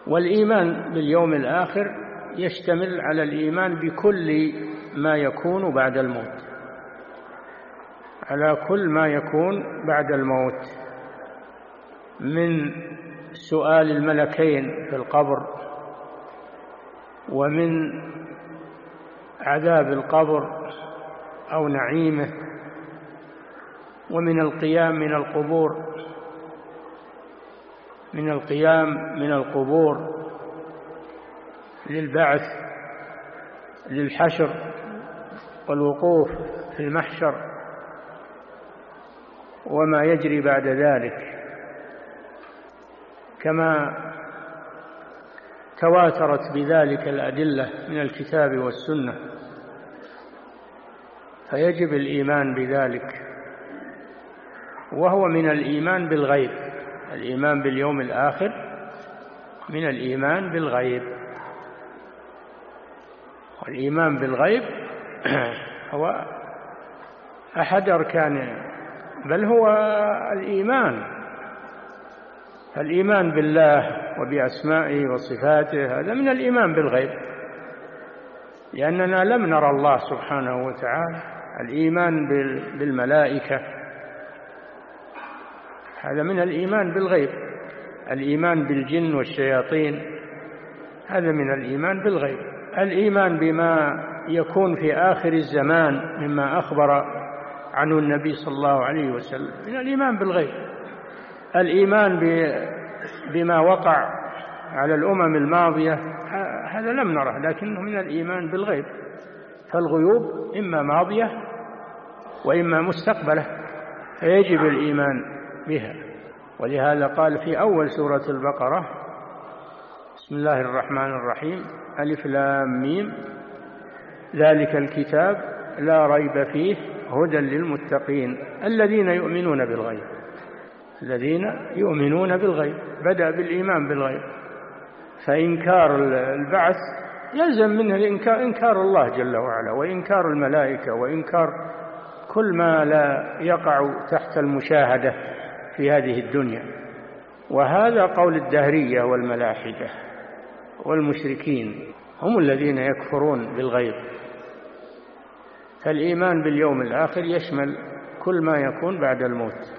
والإيمان باليوم الآخر يشتمل على الإيمان بكل ما يكون بعد الموت، على كل ما يكون بعد الموت، من سؤال الملكين في القبر، ومن عذاب القبر أو نعيمه، ومن القيام من القبور، من القيام من القبور للبعث، للحشر والوقوف في المحشر، وما يجري بعد ذلك، كما تواترت بذلك الأدلة من الكتاب والسنة، فيجب الإيمان بذلك، وهو من الإيمان بالغيب. الإيمان باليوم الآخر من الإيمان بالغيب، والإيمان بالغيب هو أحد أركان، بل هو الإيمان. فالإيمان بالله وبأسمائه وصفاته هذا من الإيمان بالغيب، لأننا لم نرى الله سبحانه وتعالى. الإيمان بالملائكة هذا من الإيمان بالغيب. الإيمان بالجن والشياطين هذا من الإيمان بالغيب. الإيمان بما يكون في آخر الزمان مما أخبر عنه النبي صلى الله عليه وسلم من الإيمان بالغيب. الإيمان بما وقع على الأمم الماضية هذا لم نره، لكنه من الإيمان بالغيب. فالغيوب إما ماضية وإما مستقبلة، فيجب الإيمان بها. ولهذا قال في أول سورة البقرة: بسم الله الرحمن الرحيم، ألف لام ميم، ذلك الكتاب لا ريب فيه هدى للمتقين الذين يؤمنون بالغيب. الذين يؤمنون بالغيب، بدأ بالإيمان بالغيب. فإنكار البعث يلزم منه إنكار الله جل وعلا، وإنكار الملائكة، وإنكار كل ما لا يقع تحت المشاهدة في هذه الدنيا. وهذا قول الدهرية والملاحدة والمشركين، هم الذين يكفرون بالغيب. فالإيمان باليوم الآخر يشمل كل ما يكون بعد الموت.